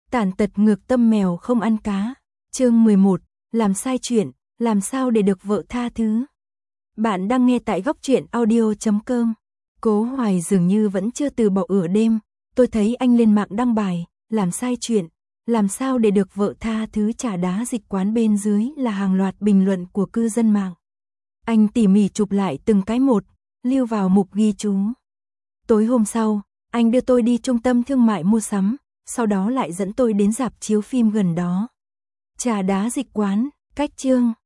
Tàn tật ngược tâm mèo không ăn cá. Chương 11, làm sai chuyện, làm sao để được vợ tha thứ. Bạn đang nghe tại góc truyện audio.com. Cố Hoài dường như vẫn chưa từ bỏ ửa đêm, tôi thấy anh lên mạng đăng bài, làm sai chuyện, làm sao để được vợ tha thứ. Trà đá dịch quán bên dưới là hàng loạt bình luận của cư dân mạng. Anh tỉ mỉ chụp lại từng cái một, lưu vào mục ghi chú. Tối hôm sau, anh đưa tôi đi trung tâm thương mại mua sắm, sau đó lại dẫn tôi đến rạp chiếu phim gần đó. Trà đá dịch quán, cách chương.